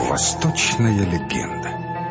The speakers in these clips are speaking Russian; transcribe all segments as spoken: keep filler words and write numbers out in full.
Восточная легенда.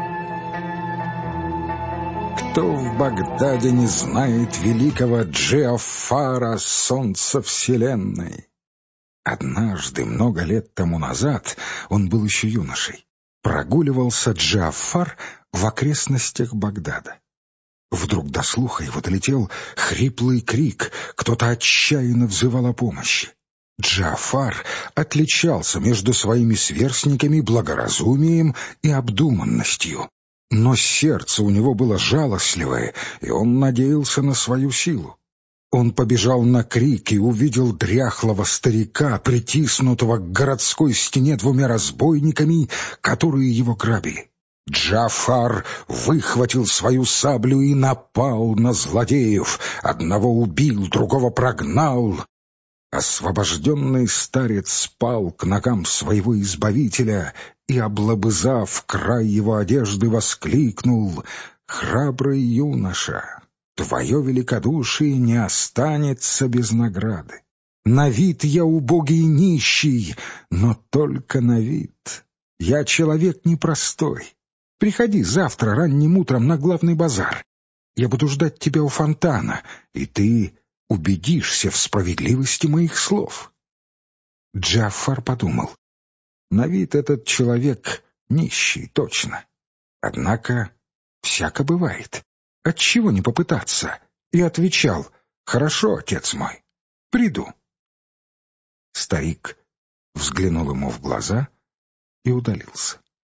Кто в Багдаде не знает великого Джафара, солнца вселенной? Однажды, много лет тому назад, он был еще юношей, прогуливался Джафар в окрестностях Багдада. Вдруг до слуха его долетел хриплый крик, кто-то отчаянно взывал о помощи. Джафар отличался между своими сверстниками благоразумием и обдуманностью, но сердце у него было жалостливое, и он надеялся на свою силу. Он побежал на крик и увидел дряхлого старика, притиснутого к городской стене двумя разбойниками, которые его грабили. Джафар выхватил свою саблю и напал на злодеев. Одного убил, другого прогнал. Освобожденный старец спал к ногам своего избавителя и, облобызав край его одежды, воскликнул: «Храбрый юноша, твое великодушие не останется без награды. На вид я убогий и нищий, но только на вид. Я человек непростой. Приходи завтра ранним утром на главный базар. Я буду ждать тебя у фонтана, и ты убедишься в справедливости моих слов». Джафар подумал: на вид этот человек нищий, точно. Однако всяко бывает. Отчего не попытаться? И отвечал: «Хорошо, отец мой, приду». Старик взглянул ему в глаза и удалился.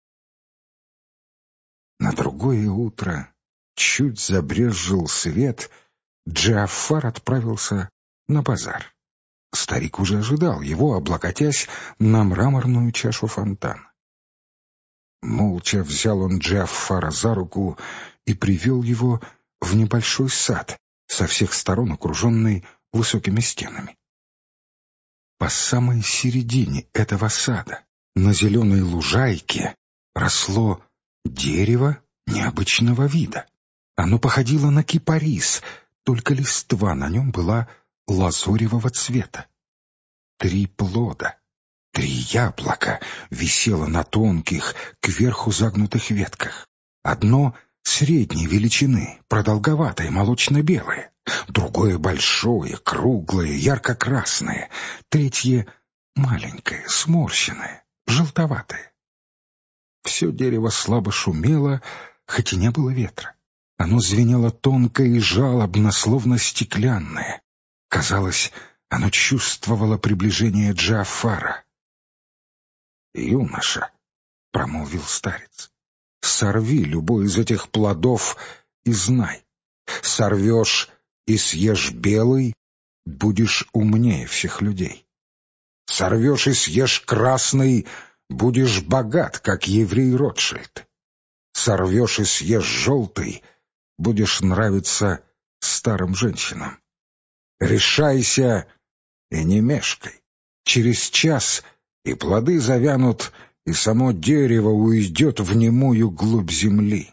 На другое утро чуть забрезжил свет, Джафар отправился на базар. Старик уже ожидал его, облокотясь на мраморную чашу фонтана. Молча взял он Джафара за руку и привел его в небольшой сад, со всех сторон окруженный высокими стенами. По самой середине этого сада, на зеленой лужайке, росло дерево необычного вида. Оно походило на кипарис, только листва на нем была лазоревого цвета. Три плода, три яблока висело на тонких, кверху загнутых ветках. Одно средней величины, продолговатое, молочно-белое, другое большое, круглое, ярко-красное, третье маленькое, сморщенное, желтоватое. Все дерево слабо шумело, хоть и не было ветра. Оно звенело тонко и жалобно, словно стеклянное. Казалось, оно чувствовало приближение Джафара. «Юноша», — промолвил старец, — «сорви любой из этих плодов и знай. Сорвешь и съешь белый, будешь умнее всех людей. Сорвешь и съешь красный, будешь богат, как еврей Ротшильд. Сорвешь и съешь желтый, будешь нравиться старым женщинам. Решайся и не мешкай. Через час и плоды завянут, и само дерево уйдет в немую глубь земли».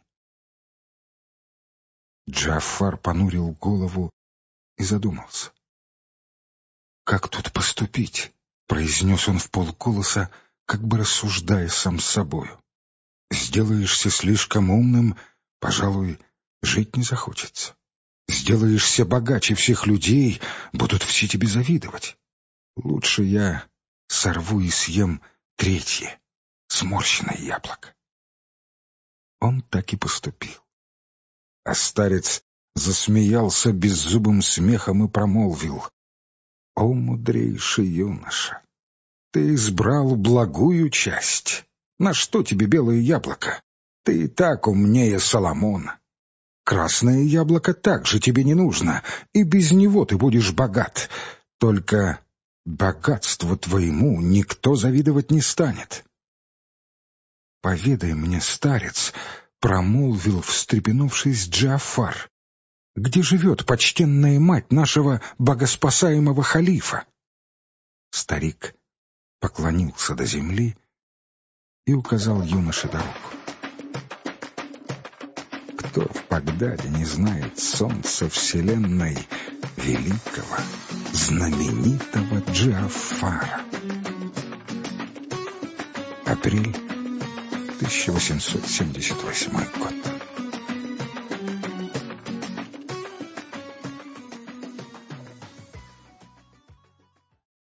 Джафар понурил голову и задумался. «Как тут поступить?» — произнес он вполголоса, как бы рассуждая сам с собою. «Сделаешься слишком умным, пожалуй, жить не захочется. Сделаешься богаче всех людей, будут все тебе завидовать. Лучше я сорву и съем третье, сморщенное яблоко». Он так и поступил. А старец засмеялся беззубым смехом и промолвил: «О, мудрейший юноша, ты избрал благую часть. На что тебе белое яблоко? Ты и так умнее Соломона. Красное яблоко также тебе не нужно, и без него ты будешь богат. Только богатству твоему никто завидовать не станет». «Поведай мне, старец», — промолвил, встрепенувшись, Джафар, — «где живет почтенная мать нашего богоспасаемого халифа?» Старик поклонился до земли и указал юноше дорогу. Кто в Багдаде не знает солнца вселенной, великого, знаменитого Джафара? Апрель тысяча восемьсот семьдесят восьмой год.